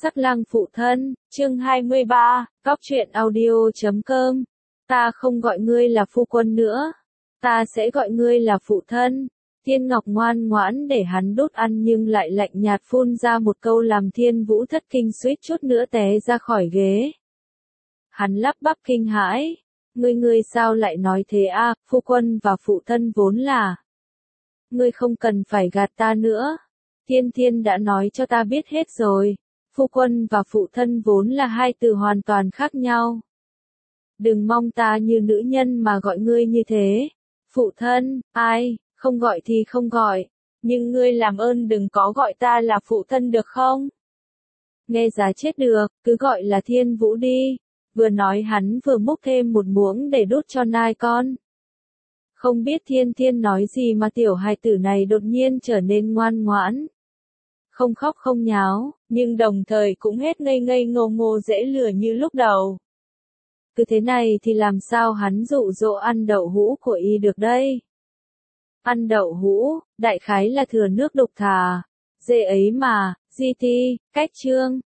Sắc lang phụ thân, chương 23, Cóc truyện audio.com. Ta không gọi ngươi là phu quân nữa. Ta sẽ gọi ngươi là phụ thân. Thiên Ngọc ngoan ngoãn để hắn đút ăn nhưng lại lạnh nhạt phun ra một câu làm Thiên Vũ thất kinh suýt chút nữa té ra khỏi ghế. Hắn lắp bắp kinh hãi. Ngươi sao lại nói thế à, phu quân và phụ thân vốn là. Ngươi không cần phải gạt ta nữa. Thiên đã nói cho ta biết hết rồi. Phu quân và phụ thân vốn là hai từ hoàn toàn khác nhau. Đừng mong ta như nữ nhân mà gọi ngươi như thế. Phụ thân, ai, không gọi thì không gọi. Nhưng ngươi làm ơn đừng có gọi ta là phụ thân được không? Nghe giá chết được, cứ gọi là Thiên Vũ đi. Vừa nói hắn vừa múc thêm một muỗng để đút cho nai con. Không biết Thiên nói gì mà tiểu hài tử này đột nhiên trở nên ngoan ngoãn. Không khóc không nháo, nhưng đồng thời cũng hết ngây ngây ngô ngô dễ lừa như lúc đầu. Cứ thế này thì làm sao hắn dụ dỗ ăn đậu hũ của y được đây? Ăn đậu hũ, đại khái là thừa nước đục thà. Dê ấy mà, GT, cách chương.